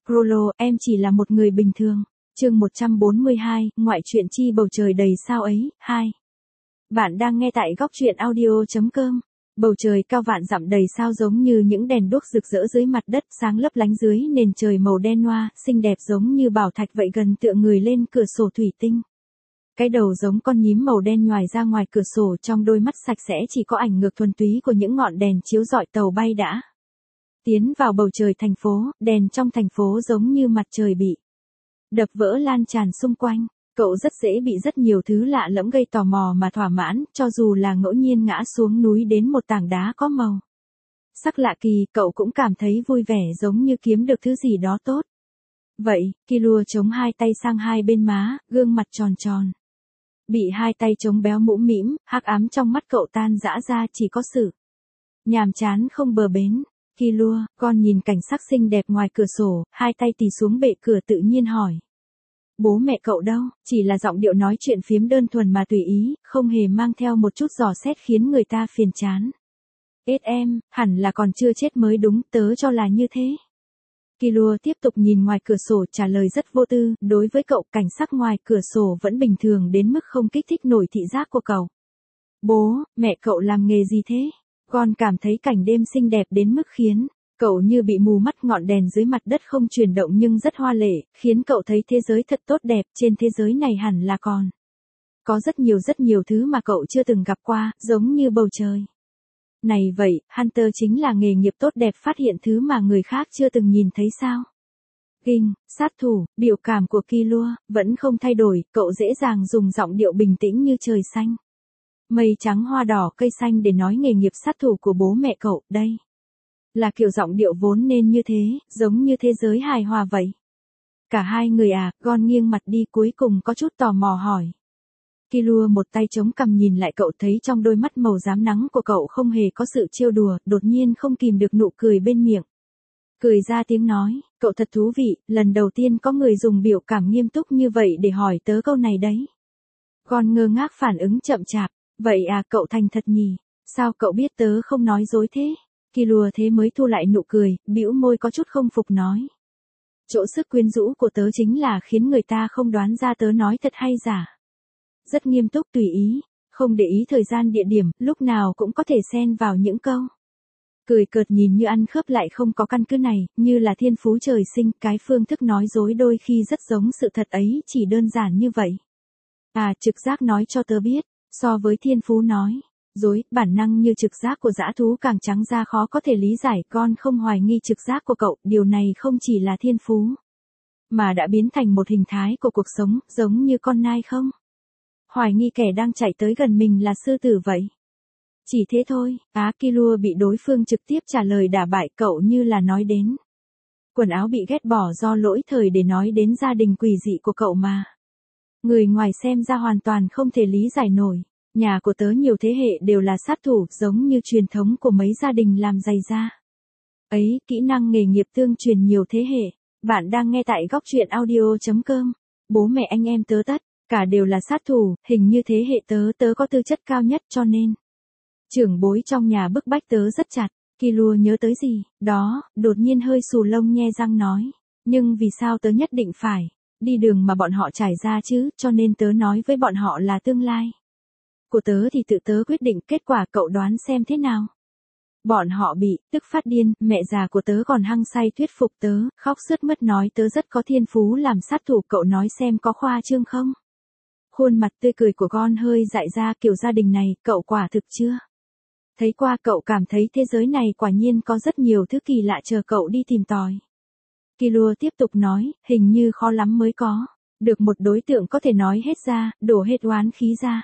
Prolo, em chỉ là một người bình thường. Chương 142, ngoại truyện chi bầu trời đầy sao ấy, 2. Bạn đang nghe tại góc truyện audio.com. Bầu trời cao vạn dặm đầy sao giống như những đèn đuốc rực rỡ dưới mặt đất, sáng lấp lánh dưới nền trời màu đen hoa, xinh đẹp giống như bảo thạch vậy, gần tựa người lên cửa sổ thủy tinh. Cái đầu giống con nhím màu đen nhoài ra ngoài cửa sổ, trong đôi mắt sạch sẽ chỉ có ảnh ngược thuần túy của những ngọn đèn chiếu rọi tàu bay đã tiến vào bầu trời thành phố. Đèn trong thành phố giống như mặt trời bị đập vỡ lan tràn xung quanh. Cậu rất dễ bị rất nhiều thứ lạ lẫm gây tò mò mà thỏa mãn, cho dù là ngẫu nhiên ngã xuống núi đến một tảng đá có màu sắc lạ kỳ, cậu cũng cảm thấy vui vẻ giống như kiếm được thứ gì đó tốt. Vậy, Killua chống hai tay sang hai bên má, gương mặt tròn tròn bị hai tay chống béo mũm mĩm, hắc ám trong mắt cậu tan rã ra, chỉ có sự nhàm chán không bờ bến. Killua, con nhìn cảnh sắc xinh đẹp ngoài cửa sổ, hai tay tì xuống bệ cửa tự nhiên hỏi. Bố mẹ cậu đâu? Chỉ là giọng điệu nói chuyện phiếm đơn thuần mà tùy ý, không hề mang theo một chút dò xét khiến người ta phiền chán. Em, hẳn là còn chưa chết mới đúng, tớ cho là như thế. Killua tiếp tục nhìn ngoài cửa sổ, trả lời rất vô tư. Đối với cậu, cảnh sắc ngoài cửa sổ vẫn bình thường đến mức không kích thích nổi thị giác của cậu. Bố, mẹ cậu làm nghề gì thế? Con cảm thấy cảnh đêm xinh đẹp đến mức khiến cậu như bị mù mắt. Ngọn đèn dưới mặt đất không chuyển động nhưng rất hoa lệ, khiến cậu thấy thế giới thật tốt đẹp. Trên thế giới này hẳn là còn có rất nhiều thứ mà cậu chưa từng gặp qua, giống như bầu trời này vậy. Hunter chính là nghề nghiệp tốt đẹp, phát hiện thứ mà người khác chưa từng nhìn thấy sao? Kinh, sát thủ. Biểu cảm của Killua vẫn không thay đổi, cậu dễ dàng dùng giọng điệu bình tĩnh như trời xanh, mây trắng, hoa đỏ, cây xanh để nói nghề nghiệp sát thủ của bố mẹ cậu. Đây là kiểu giọng điệu vốn nên như thế, giống như thế giới hài hòa vậy. Cả hai người à? Gon nghiêng mặt đi, cuối cùng có chút tò mò hỏi. Killua một tay chống cằm nhìn lại cậu, thấy trong đôi mắt màu rám nắng của cậu không hề có sự trêu đùa, đột nhiên không kìm được nụ cười bên miệng. Cười ra tiếng nói, cậu thật thú vị, lần đầu tiên có người dùng biểu cảm nghiêm túc như vậy để hỏi tớ câu này đấy. Gon ngơ ngác phản ứng chậm chạp. Vậy à, cậu thành thật nhỉ? Sao cậu biết tớ không nói dối thế? Killua thế mới thu lại nụ cười, bĩu môi có chút không phục nói. Chỗ sức quyến rũ của tớ chính là khiến người ta không đoán ra tớ nói thật hay giả. Rất nghiêm túc, tùy ý, không để ý thời gian địa điểm, lúc nào cũng có thể xen vào những câu cười cợt nhìn như ăn khớp lại không có căn cứ này, như là thiên phú trời sinh. Cái phương thức nói dối đôi khi rất giống sự thật ấy, chỉ đơn giản như vậy. À, trực giác nói cho tớ biết. So với thiên phú nói dối, bản năng như trực giác của dã thú càng trắng ra khó có thể lý giải. Con không hoài nghi trực giác của cậu, điều này không chỉ là thiên phú, mà đã biến thành một hình thái của cuộc sống, giống như con nai không hoài nghi kẻ đang chạy tới gần mình là sư tử vậy. Chỉ thế thôi. Killua bị đối phương trực tiếp trả lời đả bại, cậu như là nói đến quần áo bị ghét bỏ do lỗi thời để nói đến gia đình quỷ dị của cậu mà người ngoài xem ra hoàn toàn không thể lý giải nổi. Nhà của tớ nhiều thế hệ đều là sát thủ, giống như truyền thống của mấy gia đình làm giày da ấy, kỹ năng nghề nghiệp tương truyền nhiều thế hệ. Bạn đang nghe tại góc truyện audio.com. Bố mẹ anh em tớ tất cả đều là sát thủ, hình như thế hệ tớ có tư chất cao nhất, cho nên trưởng bối trong nhà bức bách tớ rất chặt. Killua nhớ tới gì đó, đột nhiên hơi xù lông nhe răng nói. Nhưng vì sao tớ nhất định phải đi đường mà bọn họ trải ra chứ? Cho nên tớ nói với bọn họ là tương lai của tớ thì tự tớ quyết định, kết quả cậu đoán xem thế nào? Bọn họ bị tức phát điên, mẹ già của tớ còn hăng say thuyết phục tớ, khóc sướt mướt nói tớ rất có thiên phú làm sát thủ. Cậu nói xem có khoa trương không? Khuôn mặt tươi cười của Gon hơi dại ra, kiểu gia đình này, cậu quả thực chưa thấy qua. Cậu cảm thấy thế giới này quả nhiên có rất nhiều thứ kỳ lạ chờ cậu đi tìm tòi. Killua tiếp tục nói, hình như khó lắm mới có được một đối tượng có thể nói hết ra, đổ hết oán khí ra.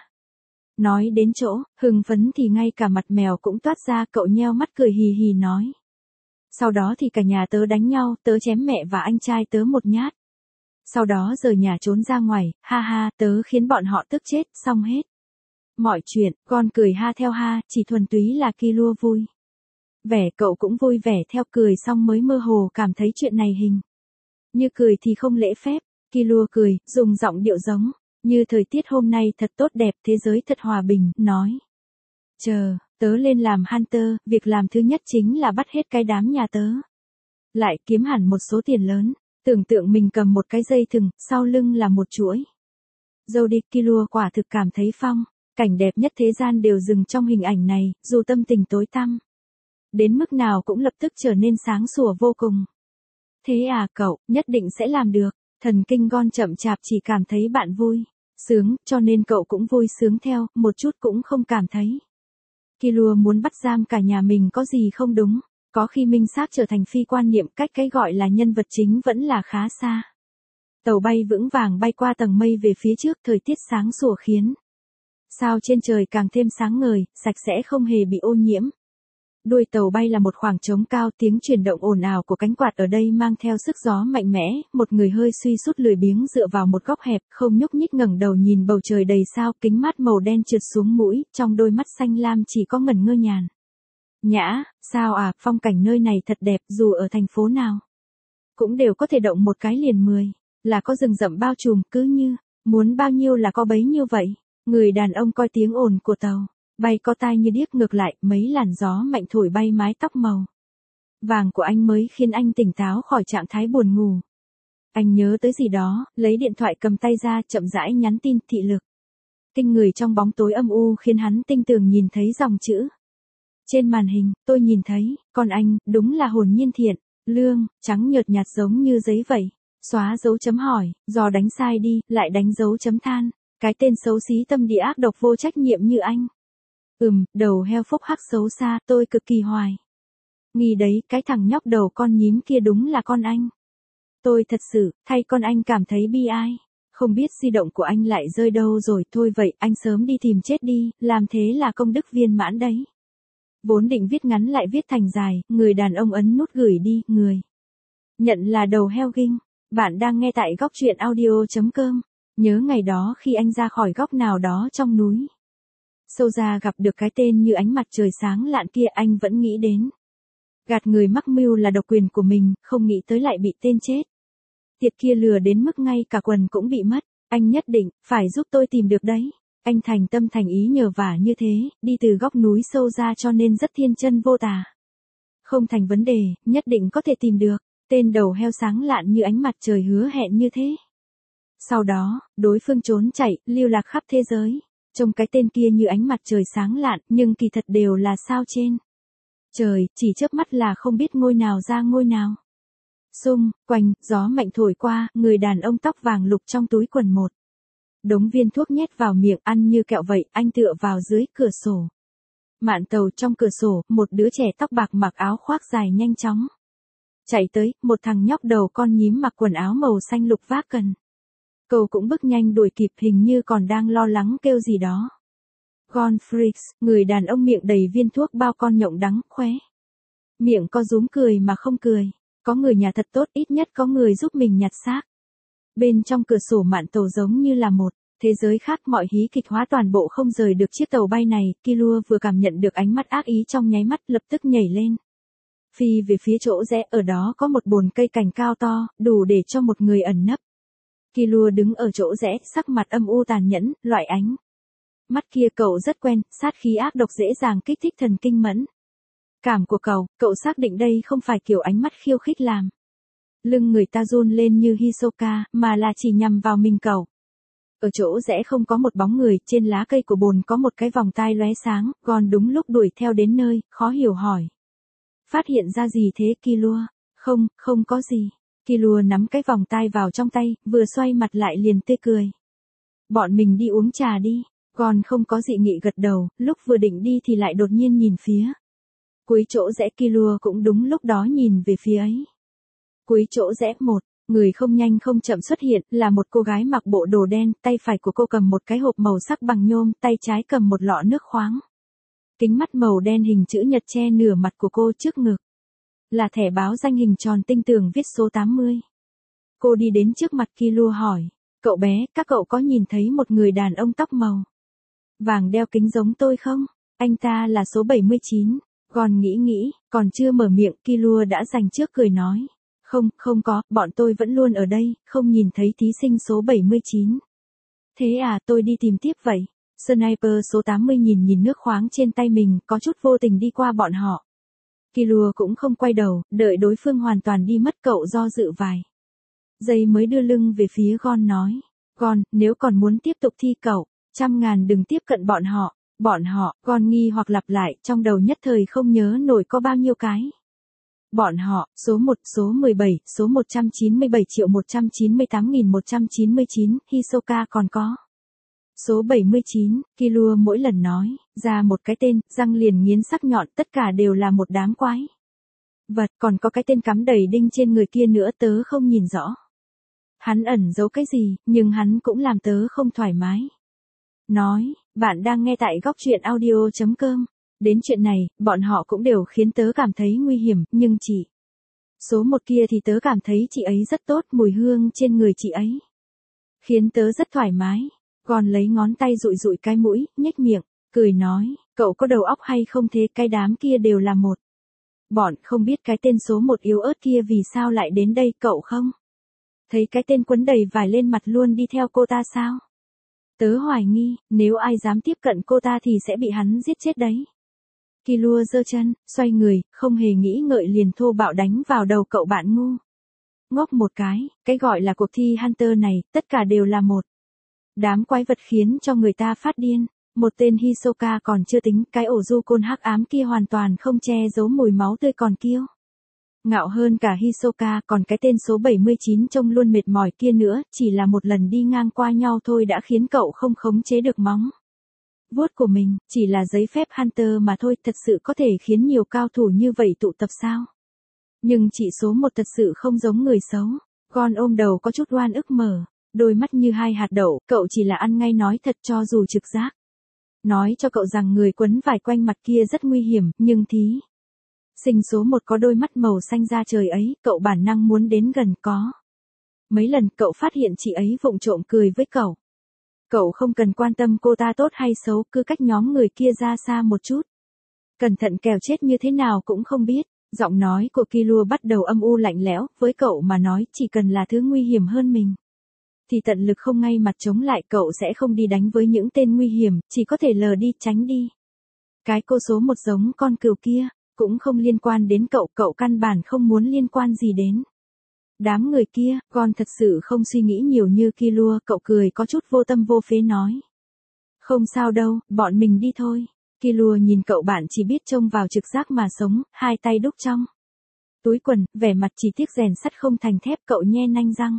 Nói đến chỗ hưng phấn thì ngay cả mặt mèo cũng toát ra, cậu nheo mắt cười hì hì nói. Sau đó thì cả nhà tớ đánh nhau, tớ chém mẹ và anh trai tớ một nhát. Sau đó rời nhà trốn ra ngoài, ha ha, tớ khiến bọn họ tức chết, xong hết mọi chuyện. Con cười ha theo ha, chỉ thuần túy là Killua vui vẻ, cậu cũng vui vẻ theo, cười xong mới mơ hồ cảm thấy chuyện này hình như cười thì không lễ phép. Killua cười, dùng giọng điệu giống như thời tiết hôm nay thật tốt đẹp, thế giới thật hòa bình, nói. Chờ, tớ lên làm Hunter, việc làm thứ nhất chính là bắt hết cái đám nhà tớ lại, kiếm hẳn một số tiền lớn. Tưởng tượng mình cầm một cái dây thừng, sau lưng là một chuỗi. Dâu đi, Killua quả thực cảm thấy phong. Cảnh đẹp nhất thế gian đều dừng trong hình ảnh này, dù tâm tình tối tăm. Đến mức nào cũng lập tức trở nên sáng sủa vô cùng. Thế à cậu, nhất định sẽ làm được. Thần kinh Gon chậm chạp chỉ cảm thấy bạn vui. Sướng, cho nên cậu cũng vui sướng theo, một chút cũng không cảm thấy. Killua muốn bắt giam cả nhà mình có gì không đúng. Có khi minh xác trở thành phi quan niệm, cách cái gọi là nhân vật chính vẫn là khá xa. Tàu bay vững vàng bay qua tầng mây về phía trước, thời tiết sáng sủa khiến sao trên trời càng thêm sáng ngời, sạch sẽ không hề bị ô nhiễm. Đuôi tàu bay là một khoảng trống cao, tiếng chuyển động ồn ào của cánh quạt ở đây mang theo sức gió mạnh mẽ, một người hơi suy sút lười biếng dựa vào một góc hẹp, không nhúc nhích ngẩng đầu nhìn bầu trời đầy sao, kính mát màu đen trượt xuống mũi, trong đôi mắt xanh lam chỉ có ngẩn ngơ nhàn. Nhã, sao à, phong cảnh nơi này thật đẹp, dù ở thành phố nào cũng đều có thể động một cái liền 10, là có rừng rậm bao trùm, cứ như muốn bao nhiêu là có bấy nhiêu vậy. Người đàn ông coi tiếng ồn của tàu bay có tai như điếc, ngược lại, mấy làn gió mạnh thổi bay mái tóc màu vàng của anh mới khiến anh tỉnh táo khỏi trạng thái buồn ngủ. Anh nhớ tới gì đó, lấy điện thoại cầm tay ra, chậm rãi nhắn tin. Thị lực kinh người trong bóng tối âm u khiến hắn tinh tường nhìn thấy dòng chữ trên màn hình. Tôi nhìn thấy, con anh, đúng là hồn nhiên thiện, lương, trắng nhợt nhạt giống như giấy vậy. Xóa dấu chấm hỏi, dò đánh sai đi, lại đánh dấu chấm than. Cái tên xấu xí tâm địa ác độc vô trách nhiệm như anh. Đầu heo phúc hắc xấu xa, tôi cực kỳ hoài nghi đấy, cái thằng nhóc đầu con nhím kia đúng là con anh. Tôi thật sự, thay con anh cảm thấy bi ai. Không biết di động của anh lại rơi đâu rồi, thôi vậy, anh sớm đi tìm chết đi, làm thế là công đức viên mãn đấy. Vốn định viết ngắn lại viết thành dài, người đàn ông ấn nút gửi đi, người nhận là đầu heo ghinh. Bạn đang nghe tại góc truyện audio.com. Nhớ ngày đó khi anh ra khỏi góc nào đó trong núi sâu ra gặp được cái tên như ánh mặt trời sáng lạn kia, anh vẫn nghĩ đến gạt người mắc mưu là độc quyền của mình, không nghĩ tới lại bị tên chết tiệt kia lừa đến mức ngay cả quần cũng bị mất. Anh nhất định phải giúp tôi tìm được đấy. Anh thành tâm thành ý nhờ vả như thế, đi từ góc núi sâu ra cho nên rất thiên chân vô tà. Không thành vấn đề, nhất định có thể tìm được. Tên đầu heo sáng lạn như ánh mặt trời hứa hẹn như thế. Sau đó, đối phương trốn chạy, lưu lạc khắp thế giới. Trông cái tên kia như ánh mặt trời sáng lạn, nhưng kỳ thật đều là sao trên trời, chỉ chớp mắt là không biết ngôi nào ra ngôi nào. Xung quanh, gió mạnh thổi qua, người đàn ông tóc vàng lục trong túi quần một đống viên thuốc nhét vào miệng, ăn như kẹo vậy. Anh tựa vào dưới cửa sổ mạn tàu, trong cửa sổ, một đứa trẻ tóc bạc mặc áo khoác dài nhanh chóng chạy tới, một thằng nhóc đầu con nhím mặc quần áo màu xanh lục vác cần cầu cũng bước nhanh đuổi kịp, hình như còn đang lo lắng kêu gì đó. Gon Freaks, người đàn ông miệng đầy viên thuốc bao con nhộng đắng, khóe miệng co rúm cười mà không cười. Có người nhà thật tốt, ít nhất có người giúp mình nhặt xác. Bên trong cửa sổ mạn tàu giống như là một thế giới khác, mọi hí kịch hóa toàn bộ không rời được chiếc tàu bay này. Killua vừa cảm nhận được ánh mắt ác ý trong nháy mắt, lập tức nhảy lên phi về phía chỗ rẽ, ở đó có một bồn cây cành cao to, đủ để cho một người ẩn nấp. Killua đứng ở chỗ rẽ, sắc mặt âm u tàn nhẫn, loại ánh mắt kia cậu rất quen, sát khí ác độc dễ dàng kích thích thần kinh mẫn cảm của cậu xác định đây không phải kiểu ánh mắt khiêu khích làm lưng người ta run lên như Hisoka, mà là chỉ nhằm vào mình cậu. Ở chỗ rẽ không có một bóng người, trên lá cây của bồn có một cái vòng tai lóe sáng, Gon đúng lúc đuổi theo đến nơi, khó hiểu hỏi. Phát hiện ra gì thế Killua? Không có gì. Killua nắm cái vòng tai vào trong tay, vừa xoay mặt lại liền tươi cười. Bọn mình đi uống trà đi. Gon không có dị nghị gật đầu, lúc vừa định đi thì lại đột nhiên nhìn phía cuối chỗ rẽ. Killua cũng đúng lúc đó nhìn về phía ấy. Cuối chỗ rẽ một người không nhanh không chậm xuất hiện, là một cô gái mặc bộ đồ đen, tay phải của cô cầm một cái hộp màu sắc bằng nhôm, tay trái cầm một lọ nước khoáng. Kính mắt màu đen hình chữ nhật che nửa mặt của cô, trước ngực là thẻ báo danh hình tròn tinh tường viết số 80. Cô đi đến trước mặt Killua hỏi, cậu bé, các cậu có nhìn thấy một người đàn ông tóc màu vàng đeo kính giống tôi không? Anh ta là số 79. Gon nghĩ, còn chưa mở miệng, Killua đã giành trước cười nói. Không có, bọn tôi vẫn luôn ở đây, không nhìn thấy thí sinh số 79. Thế à, tôi đi tìm tiếp vậy. Sniper số 80 nhìn nước khoáng trên tay mình, có chút vô tình đi qua bọn họ. Killua cũng không quay đầu, đợi đối phương hoàn toàn đi mất, cậu do dự vài Giây mới đưa lưng về phía Gon nói. Gon, nếu còn muốn tiếp tục thi cậu, 100.000 đừng tiếp cận bọn họ. Bọn họ, Gon nghi hoặc lặp lại, trong đầu nhất thời không nhớ nổi có bao nhiêu cái. Bọn họ, số 1, số 17, số 197.198.199, Hisoka còn có. Số 79, Killua mỗi lần nói ra một cái tên, răng liền nghiến sắc nhọn, tất cả đều là một đám quái vật, còn có cái tên cắm đầy đinh trên người kia nữa tớ không nhìn rõ. Hắn ẩn giấu cái gì, nhưng hắn cũng làm tớ không thoải mái. Nói, bạn đang nghe tại góc truyện audio.com. Đến chuyện này, bọn họ cũng đều khiến tớ cảm thấy nguy hiểm, nhưng chỉ số 1 kia thì tớ cảm thấy chị ấy rất tốt, mùi hương trên người chị ấy khiến tớ rất thoải mái. Còn lấy ngón tay dụi dụi cái mũi, nhếch miệng, cười nói, cậu có đầu óc hay không thế, cái đám kia đều là một. Bọn không biết cái tên số 1 yếu ớt kia vì sao lại đến đây, cậu không thấy cái tên quấn đầy vải lên mặt luôn đi theo cô ta sao? Tớ hoài nghi, nếu ai dám tiếp cận cô ta thì sẽ bị hắn giết chết đấy. Killua giơ chân, xoay người, không hề nghĩ ngợi liền thô bạo đánh vào đầu cậu bạn ngu ngốc một cái gọi là cuộc thi Hunter này, tất cả đều là một đám quái vật khiến cho người ta phát điên. Một tên Hisoka còn chưa tính, cái ổ du côn hắc ám kia hoàn toàn không che giấu mùi máu tươi còn kiêu ngạo hơn cả Hisoka, còn cái tên số 79 trông luôn mệt mỏi kia nữa, chỉ là một lần đi ngang qua nhau thôi đã khiến cậu không khống chế được móng vuốt của mình, chỉ là giấy phép Hunter mà thôi, thật sự có thể khiến nhiều cao thủ như vậy tụ tập sao? Nhưng chỉ số 1 thật sự không giống người xấu. Con ôm đầu có chút oan ức mở đôi mắt như hai hạt đậu, cậu chỉ là ăn ngay nói thật, cho dù trực giác nói cho cậu rằng người quấn vải quanh mặt kia rất nguy hiểm, nhưng thí sinh số 1 có đôi mắt màu xanh da trời ấy, cậu bản năng muốn đến gần. Có mấy lần cậu phát hiện chị ấy vụng trộm cười với cậu. Cậu không cần quan tâm cô ta tốt hay xấu, cứ cách nhóm người kia ra xa một chút. Cẩn thận kẻo chết như thế nào cũng không biết. Giọng nói của Killua bắt đầu âm u lạnh lẽo, với cậu mà nói chỉ cần là thứ nguy hiểm hơn mình thì tận lực không ngay mặt chống lại, cậu sẽ không đi đánh với những tên nguy hiểm, chỉ có thể lờ đi, tránh đi. Cái cô số 1 giống con cừu kia, cũng không liên quan đến cậu, cậu căn bản không muốn liên quan gì đến đám người kia. Con thật sự không suy nghĩ nhiều như Killua, cậu cười có chút vô tâm vô phế nói. Không sao đâu, bọn mình đi thôi. Killua nhìn cậu bạn chỉ biết trông vào trực giác mà sống, hai tay đút trong túi quần, vẻ mặt chỉ tiếc rèn sắt không thành thép, cậu nhe nanh răng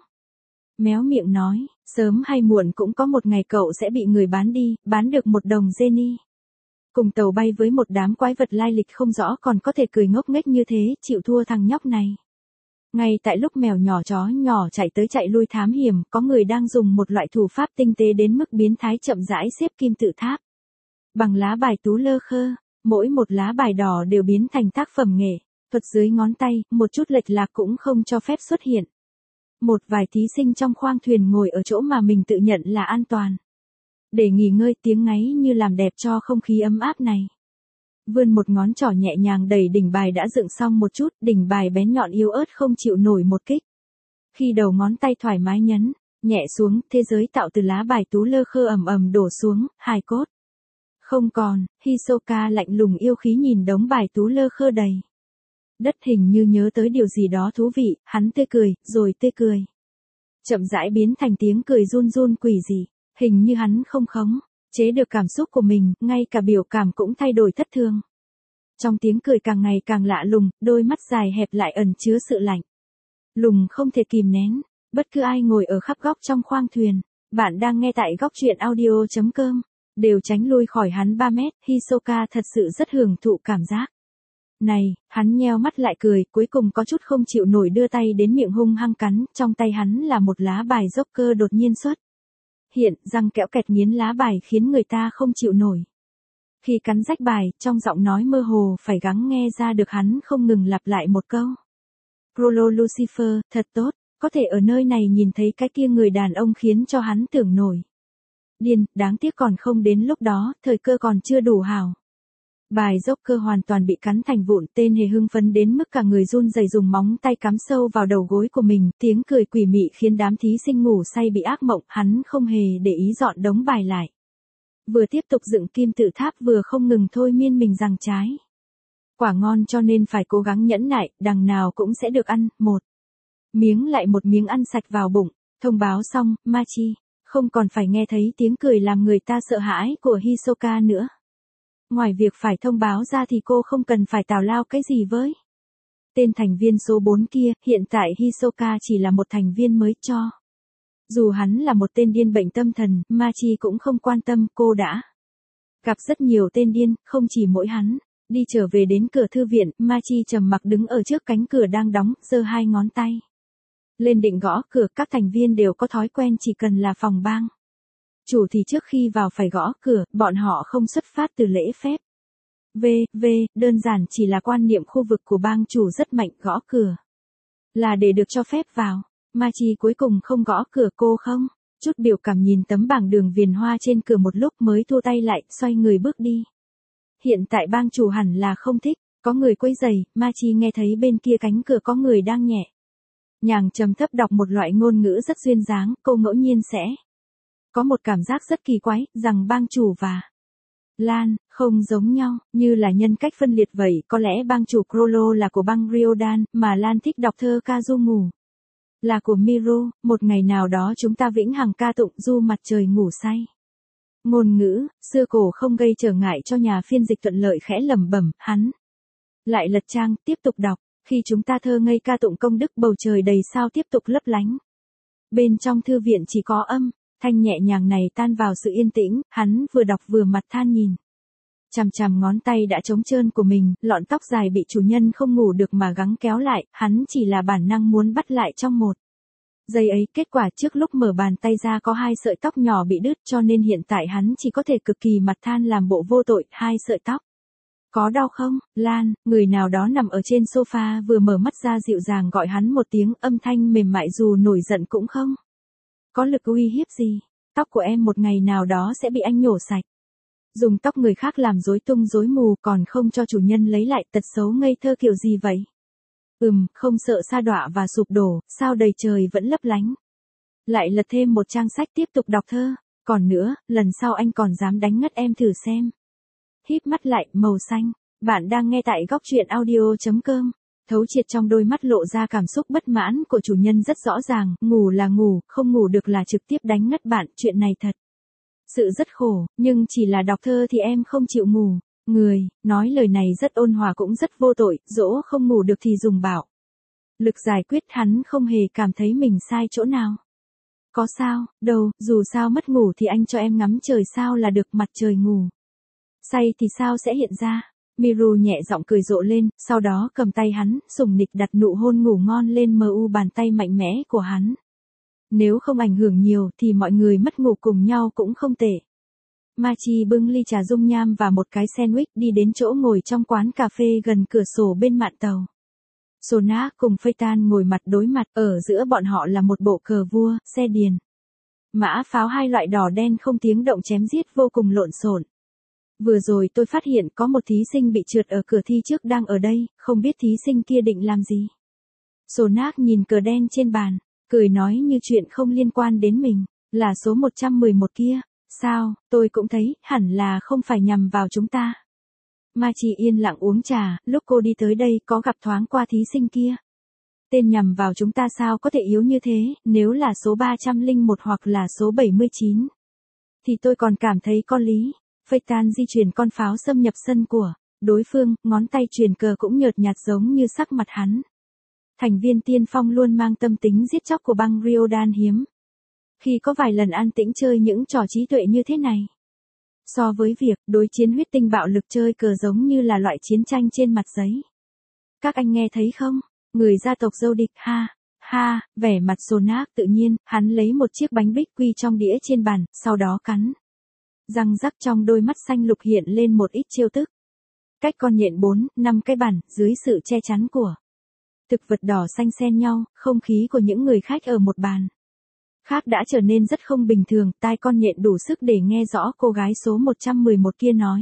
méo miệng nói, sớm hay muộn cũng có một ngày cậu sẽ bị người bán đi, bán được một đồng Jenny. Cùng tàu bay với một đám quái vật lai lịch không rõ, còn có thể cười ngốc nghếch như thế, chịu thua thằng nhóc này. Ngay tại lúc mèo nhỏ chó nhỏ chạy tới chạy lui thám hiểm, có người đang dùng một loại thủ pháp tinh tế đến mức biến thái chậm rãi xếp kim tự tháp bằng lá bài tú lơ khơ, mỗi một lá bài đỏ đều biến thành tác phẩm nghệ thuật dưới ngón tay, một chút lệch lạc cũng không cho phép xuất hiện. Một vài thí sinh trong khoang thuyền ngồi ở chỗ mà mình tự nhận là an toàn để nghỉ ngơi, tiếng ngáy như làm đẹp cho không khí ấm áp này. Vươn một ngón trỏ nhẹ nhàng đẩy đỉnh bài đã dựng xong một chút, đỉnh bài bén nhọn yếu ớt không chịu nổi một kích. Khi đầu ngón tay thoải mái nhấn nhẹ xuống, thế giới tạo từ lá bài tú lơ khơ ầm ầm đổ xuống, hài cốt không còn. Hisoka lạnh lùng yêu khí nhìn đống bài tú lơ khơ đầy đất, hình như nhớ tới điều gì đó thú vị, hắn tươi cười, rồi tươi cười chậm rãi biến thành tiếng cười run run quỷ dị, hình như hắn không khống chế được cảm xúc của mình, ngay cả biểu cảm cũng thay đổi thất thường. Trong tiếng cười càng ngày càng lạ lùng, đôi mắt dài hẹp lại ẩn chứa sự lạnh lùng không thể kìm nén. Bất cứ ai ngồi ở khắp góc trong khoang thuyền, bạn đang nghe tại góc truyện audio.com, đều tránh lui khỏi hắn 3 mét. Hisoka thật sự rất hưởng thụ cảm giác này, hắn nheo mắt lại cười, cuối cùng có chút không chịu nổi đưa tay đến miệng hung hăng cắn, trong tay hắn là một lá bài Joker đột nhiên xuất hiện, răng kẽo kẹt nghiến lá bài khiến người ta không chịu nổi. Khi cắn rách bài, trong giọng nói mơ hồ phải gắng nghe ra được hắn không ngừng lặp lại một câu. Prolo Lucifer, thật tốt, có thể ở nơi này nhìn thấy cái kia người đàn ông khiến cho hắn tưởng nổi điên, đáng tiếc còn không đến lúc đó, thời cơ còn chưa đủ hảo. Bài Joker hoàn toàn bị cắn thành vụn, tên hề hưng phấn đến mức cả người run rẩy dùng móng tay cắm sâu vào đầu gối của mình, tiếng cười quỷ mị khiến đám thí sinh ngủ say bị ác mộng, hắn không hề để ý dọn đống bài lại. Vừa tiếp tục dựng kim tự tháp vừa không ngừng thôi miên mình rằng trái quả ngon cho nên phải cố gắng nhẫn nại, đằng nào cũng sẽ được ăn. Miếng lại một miếng ăn sạch vào bụng, thông báo xong, Machi không còn phải nghe thấy tiếng cười làm người ta sợ hãi của Hisoka nữa. Ngoài việc phải thông báo ra thì cô không cần phải tào lao cái gì với tên thành viên số 4 kia, hiện tại Hisoka chỉ là một thành viên mới cho. Dù hắn là một tên điên bệnh tâm thần, Machi cũng không quan tâm, cô đã gặp rất nhiều tên điên, không chỉ mỗi hắn. Đi trở về đến cửa thư viện, Machi trầm mặc đứng ở trước cánh cửa đang đóng, giơ hai ngón tay lên định gõ cửa. Các thành viên đều có thói quen chỉ cần là phòng bang chủ thì trước khi vào phải gõ cửa, bọn họ không xuất phát từ lễ phép. Đơn giản chỉ là quan niệm khu vực của bang chủ rất mạnh, gõ cửa là để được cho phép vào. Machi cuối cùng không gõ cửa, cô không chút biểu cảm nhìn tấm bảng đường viền hoa trên cửa một lúc mới thu tay lại, xoay người bước đi. Hiện tại bang chủ hẳn là không thích có người quấy rầy. Machi nghe thấy bên kia cánh cửa có người đang nhẹ nhàng trầm thấp đọc một loại ngôn ngữ rất duyên dáng, cô ngẫu nhiên sẽ có một cảm giác rất kỳ quái, rằng bang chủ và Lan không giống nhau, như là nhân cách phân liệt vậy. Có lẽ bang chủ Crollo là của bang Ryodan, mà Lan thích đọc thơ Kazumu là của Miru. Một ngày nào đó chúng ta vĩnh hằng ca tụng du mặt trời ngủ say. Ngôn ngữ xưa cổ không gây trở ngại cho nhà phiên dịch thuận lợi, khẽ lẩm bẩm. Hắn lại lật trang, tiếp tục đọc. Khi chúng ta thơ ngây ca tụng công đức bầu trời đầy sao tiếp tục lấp lánh. Bên trong thư viện chỉ có âm thanh nhẹ nhàng này tan vào sự yên tĩnh. Hắn vừa đọc vừa mặt than nhìn chằm chằm ngón tay đã trống trơn của mình, lọn tóc dài bị chủ nhân không ngủ được mà gắng kéo lại. Hắn chỉ là bản năng muốn bắt lại trong một giây ấy. Kết quả trước lúc mở bàn tay ra có hai sợi tóc nhỏ bị đứt, cho nên hiện tại hắn chỉ có thể cực kỳ mặt than làm bộ vô tội. Hai sợi tóc. Có đau không, Lan? Người nào đó nằm ở trên sofa vừa mở mắt ra dịu dàng gọi hắn một tiếng, âm thanh mềm mại dù nổi giận cũng không có lực uy hiếp gì. Tóc của em một ngày nào đó sẽ bị anh nhổ sạch. Dùng tóc người khác làm rối tung rối mù còn không cho chủ nhân lấy lại, tật xấu ngây thơ kiểu gì vậy? Không sợ sa đọa và sụp đổ, sao đầy trời vẫn lấp lánh. Lại lật thêm một trang sách tiếp tục đọc thơ. Còn nữa, lần sau anh còn dám đánh ngất em thử xem. Híp mắt lại, màu xanh. Bạn đang nghe tại góc truyện audio.com. Thấu triệt trong đôi mắt lộ ra cảm xúc bất mãn của chủ nhân rất rõ ràng. Ngủ là ngủ, không ngủ được là trực tiếp đánh ngất bạn. Chuyện này thật sự rất khổ, nhưng chỉ là đọc thơ thì em không chịu ngủ. Người nói lời này rất ôn hòa cũng rất vô tội, dỗ không ngủ được thì dùng bạo lực giải quyết. Hắn không hề cảm thấy mình sai chỗ nào. Có sao đâu, dù sao mất ngủ thì anh cho em ngắm trời sao là được. Mặt trời ngủ say thì sao sẽ hiện ra. Miru nhẹ giọng cười rộ lên, sau đó cầm tay hắn, sủng nịch đặt nụ hôn ngủ ngon lên bàn tay mạnh mẽ của hắn. Nếu không ảnh hưởng nhiều thì mọi người mất ngủ cùng nhau cũng không tệ. Machi bưng ly trà dung nham và một cái sandwich đi đến chỗ ngồi trong quán cà phê gần cửa sổ bên mạn tàu. Sona cùng Phaeton ngồi mặt đối mặt, ở giữa bọn họ là một bộ cờ vua, xe điền, mã pháo, hai loại đỏ đen không tiếng động chém giết vô cùng lộn xộn. Vừa rồi tôi phát hiện có một thí sinh bị trượt ở cửa thi trước đang ở đây, không biết thí sinh kia định làm gì. Sonak nhìn cờ đen trên bàn, cười nói như chuyện không liên quan đến mình, là số 111 kia. Sao, tôi cũng thấy, hẳn là không phải nhằm vào chúng ta. Machi yên lặng uống trà, lúc cô đi tới đây có gặp thoáng qua thí sinh kia. Tên nhằm vào chúng ta sao có thể yếu như thế, nếu là số 301 hoặc là số 79. Thì tôi còn cảm thấy có lý. Phaeton di chuyển con pháo xâm nhập sân của đối phương, ngón tay truyền cờ cũng nhợt nhạt giống như sắc mặt hắn. Thành viên tiên phong luôn mang tâm tính giết chóc của bang Ryodan hiếm khi có vài lần an tĩnh chơi những trò trí tuệ như thế này. So với việc đối chiến huyết tinh bạo lực, chơi cờ giống như là loại chiến tranh trên mặt giấy. Các anh nghe thấy không? Người gia tộc Zodic, ha, vẻ mặt Sonak tự nhiên, hắn lấy một chiếc bánh bích quy trong đĩa trên bàn, sau đó cắn răng rắc, trong đôi mắt xanh lục hiện lên một ít trêu tức. Cách con nhện 4-5 cái bàn, dưới sự che chắn của thực vật đỏ xanh xen nhau, không khí của những người khách ở một bàn khác đã trở nên rất không bình thường. Tai con nhện đủ sức để nghe rõ cô gái số 111 kia nói.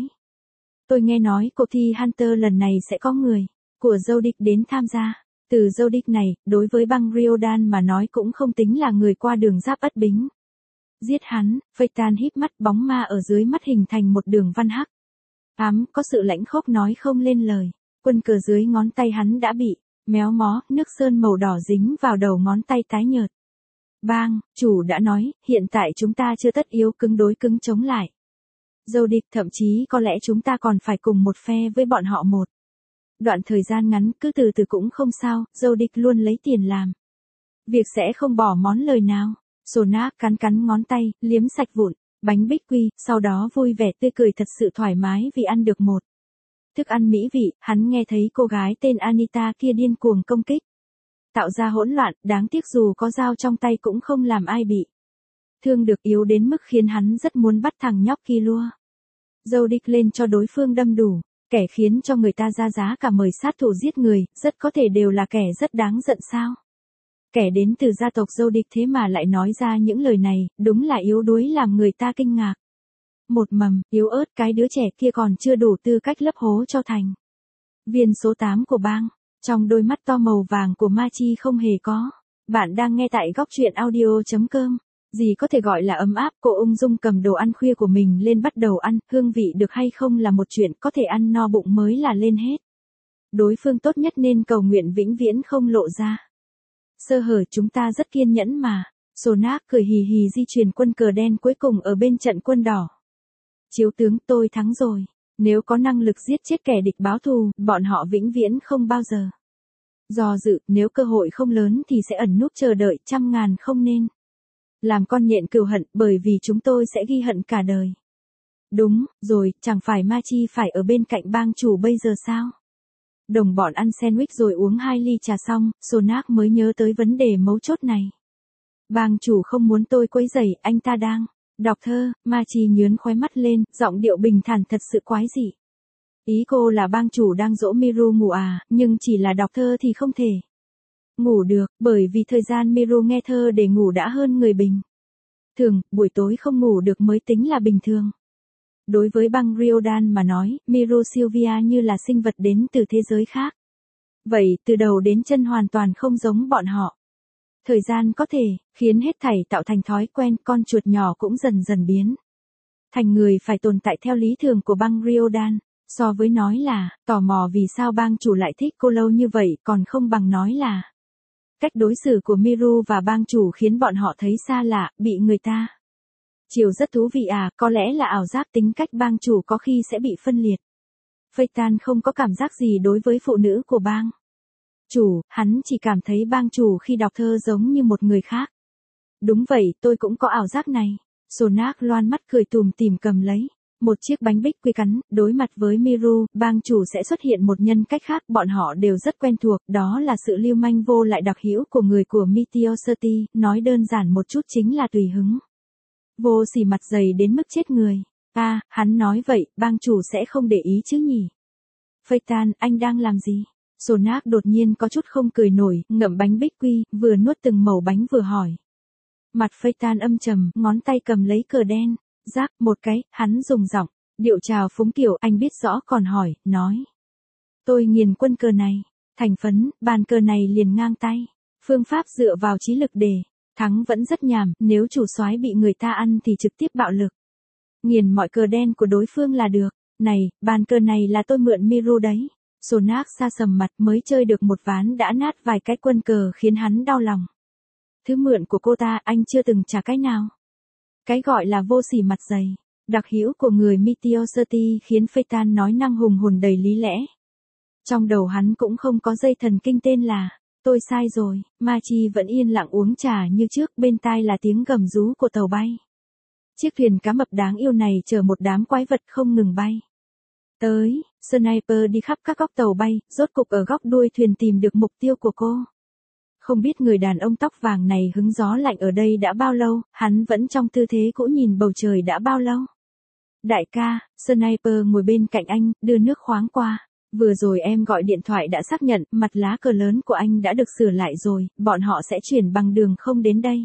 Tôi nghe nói cuộc thi Hunter lần này sẽ có người của Zodic đến tham gia. Từ Zodic này, đối với bang Ryodan mà nói cũng không tính là người qua đường giáp Ất Bính. Giết hắn. Phaeton híp mắt, bóng ma ở dưới mắt hình thành một đường văn hắc ám, có sự lãnh khốc nói không lên lời. Quân cờ dưới ngón tay hắn đã bị méo mó, nước sơn màu đỏ dính vào đầu ngón tay tái nhợt. Bang, chủ đã nói, hiện tại chúng ta chưa tất yếu cứng đối cứng chống lại. Dâu địch, thậm chí có lẽ chúng ta còn phải cùng một phe với bọn họ một đoạn thời gian ngắn, cứ từ từ cũng không sao, dâu địch luôn lấy tiền làm việc sẽ không bỏ món lời nào. Sonak cắn cắn ngón tay, liếm sạch vụn bánh bích quy, sau đó vui vẻ tươi cười thật sự thoải mái vì ăn được một thức ăn mỹ vị. Hắn nghe thấy cô gái tên Anita kia điên cuồng công kích, tạo ra hỗn loạn, đáng tiếc dù có dao trong tay cũng không làm ai bị thương được, yếu đến mức khiến hắn rất muốn bắt thằng nhóc Killua dâu địch lên cho đối phương đâm đủ. Kẻ khiến cho người ta ra giá cả mời sát thủ giết người, rất có thể đều là kẻ rất đáng giận sao. Kẻ đến từ gia tộc dâu địch thế mà lại nói ra những lời này, đúng là yếu đuối làm người ta kinh ngạc. Một mầm, yếu ớt, cái đứa trẻ kia còn chưa đủ tư cách lấp hố cho thành viên số 8 của bang. Trong đôi mắt to màu vàng của Machi không hề có. Bạn đang nghe tại góc truyện audio.com. Gì có thể gọi là ấm áp, cô ung dung cầm đồ ăn khuya của mình lên bắt đầu ăn, hương vị được hay không là một chuyện, có thể ăn no bụng mới là lên hết. Đối phương tốt nhất nên cầu nguyện vĩnh viễn không lộ ra sơ hở, chúng ta rất kiên nhẫn mà. Sonak cười hì hì di chuyển quân cờ đen cuối cùng ở bên trận quân đỏ. Chiếu tướng, tôi thắng rồi. Nếu có năng lực giết chết kẻ địch báo thù, bọn họ vĩnh viễn không bao giờ do dự, nếu cơ hội không lớn thì sẽ ẩn núp chờ đợi, trăm ngàn không nên làm con nhện cừu hận, bởi vì chúng tôi sẽ ghi hận cả đời. Đúng rồi, chẳng phải Machi phải ở bên cạnh bang chủ bây giờ sao? Đồng bọn ăn sandwich rồi uống 2 ly trà xong, Sonak mới nhớ tới vấn đề mấu chốt này. Bang chủ không muốn tôi quấy rầy, anh ta đang đọc thơ. Machi nhướng khóe mắt lên, giọng điệu bình thản thật sự quái dị. Ý cô là bang chủ đang dỗ Miru ngủ à, nhưng chỉ là đọc thơ thì không thể ngủ được, bởi vì thời gian Miru nghe thơ để ngủ đã hơn người bình thường, buổi tối không ngủ được mới tính là bình thường. Đối với băng Ryodan mà nói, Miru Sylvia như là sinh vật đến từ thế giới khác. Vậy, từ đầu đến chân hoàn toàn không giống bọn họ. Thời gian có thể khiến hết thảy tạo thành thói quen, con chuột nhỏ cũng dần dần biến thành người phải tồn tại theo lý thường của băng Ryodan. So với nói là, tò mò vì sao bang chủ lại thích cô lâu như vậy, còn không bằng nói là cách đối xử của Miru và bang chủ khiến bọn họ thấy xa lạ, bị người ta chiều rất thú vị à, có lẽ là ảo giác tính cách bang chủ có khi sẽ bị phân liệt. Phaeton không có cảm giác gì đối với phụ nữ của bang chủ, hắn chỉ cảm thấy bang chủ khi đọc thơ giống như một người khác. Đúng vậy, tôi cũng có ảo giác này. Sonak loan mắt cười tùm tìm cầm lấy một chiếc bánh bích quy cắn, đối mặt với Miru, bang chủ sẽ xuất hiện một nhân cách khác, bọn họ đều rất quen thuộc, đó là sự lưu manh vô lại đặc hữu của người của Meteor City, nói đơn giản một chút chính là tùy hứng. Vô sỉ mặt dày đến mức chết người. Hắn nói vậy, bang chủ sẽ không để ý chứ nhỉ? Phaeton, anh đang làm gì? Sonak đột nhiên có chút không cười nổi, ngậm bánh bích quy, vừa nuốt từng mẩu bánh vừa hỏi. Mặt Phaeton âm trầm, ngón tay cầm lấy cờ đen. Rác, một cái, hắn dùng giọng điệu chào phúng kiểu anh biết rõ còn hỏi, nói. Tôi nghiền quân cờ này. Thành phấn, bàn cờ này liền ngang tay. Phương pháp dựa vào trí lực để thắng vẫn rất nhàm, nếu chủ soái bị người ta ăn thì trực tiếp bạo lực. Nghiền mọi cờ đen của đối phương là được. Này, bàn cờ này là tôi mượn Miru đấy. Sonak xa sầm mặt, mới chơi được một ván đã nát vài cái quân cờ khiến hắn đau lòng. Thứ mượn của cô ta anh chưa từng trả cái nào. Cái gọi là vô sỉ mặt dày, đặc hữu của người Meteor City khiến Phaeton nói năng hùng hồn đầy lý lẽ. Trong đầu hắn cũng không có dây thần kinh tên là, tôi sai rồi. Machi vẫn yên lặng uống trà như trước, bên tai là tiếng gầm rú của tàu bay. Chiếc thuyền cá mập đáng yêu này chở một đám quái vật không ngừng bay tới. Sniper đi khắp các góc tàu bay, rốt cục ở góc đuôi thuyền tìm được mục tiêu của cô. Không biết người đàn ông tóc vàng này hứng gió lạnh ở đây đã bao lâu, hắn vẫn trong tư thế cũ nhìn bầu trời đã bao lâu. Đại ca, Sniper ngồi bên cạnh anh, đưa nước khoáng qua. Vừa rồi em gọi điện thoại đã xác nhận, mặt lá cờ lớn của anh đã được sửa lại rồi, bọn họ sẽ chuyển bằng đường không đến đây.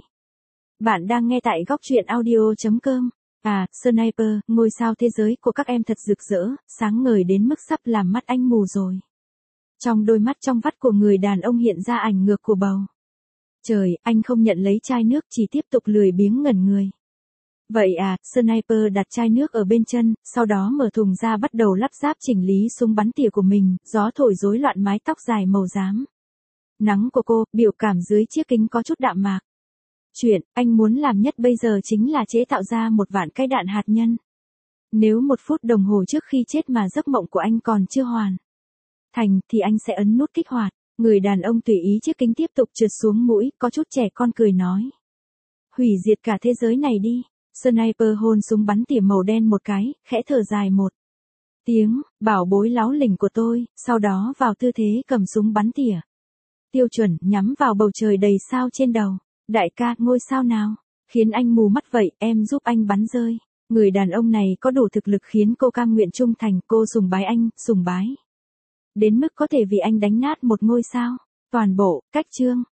Bạn đang nghe tại góc truyện audio.com. Sniper, ngôi sao thế giới của các em thật rực rỡ, sáng ngời đến mức sắp làm mắt anh mù rồi. Trong đôi mắt trong vắt của người đàn ông hiện ra ảnh ngược của bầu trời, anh không nhận lấy chai nước, chỉ tiếp tục lười biếng ngẩn người. Vậy Sniper đặt chai nước ở bên chân, sau đó mở thùng ra bắt đầu lắp ráp chỉnh lý súng bắn tỉa của mình, gió thổi rối loạn mái tóc dài màu xám Nắng của cô, biểu cảm dưới chiếc kính có chút đạm mạc. Chuyện anh muốn làm nhất bây giờ chính là chế tạo ra 1.000.000 cái đạn hạt nhân. Nếu 1 phút đồng hồ trước khi chết mà giấc mộng của anh còn chưa hoàn thành thì anh sẽ ấn nút kích hoạt. Người đàn ông tùy ý chiếc kính tiếp tục trượt xuống mũi, có chút trẻ con cười nói. Hủy diệt cả thế giới này đi. Sniper hôn súng bắn tỉa màu đen một cái, khẽ thở dài một tiếng, bảo bối láo lỉnh của tôi, sau đó vào tư thế cầm súng bắn tỉa. Tiêu chuẩn nhắm vào bầu trời đầy sao trên đầu. Đại ca, ngôi sao nào khiến anh mù mắt vậy, em giúp anh bắn rơi. Người đàn ông này có đủ thực lực khiến cô cam nguyện trung thành, cô sùng bái anh, sùng bái đến mức có thể vì anh đánh nát một ngôi sao. Toàn bộ, cách chương.